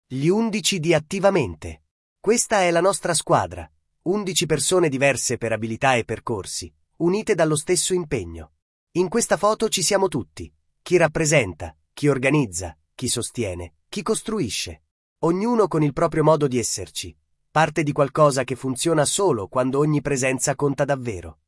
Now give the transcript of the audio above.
Gli 11 di Attivamente. Questa è la nostra squadra, 11 persone diverse per abilità e percorsi, unite dallo stesso impegno. In questa foto ci siamo tutti, chi rappresenta, chi organizza, chi sostiene, chi costruisce. Ognuno con il proprio modo di esserci, parte di qualcosa che funziona solo quando ogni presenza conta davvero.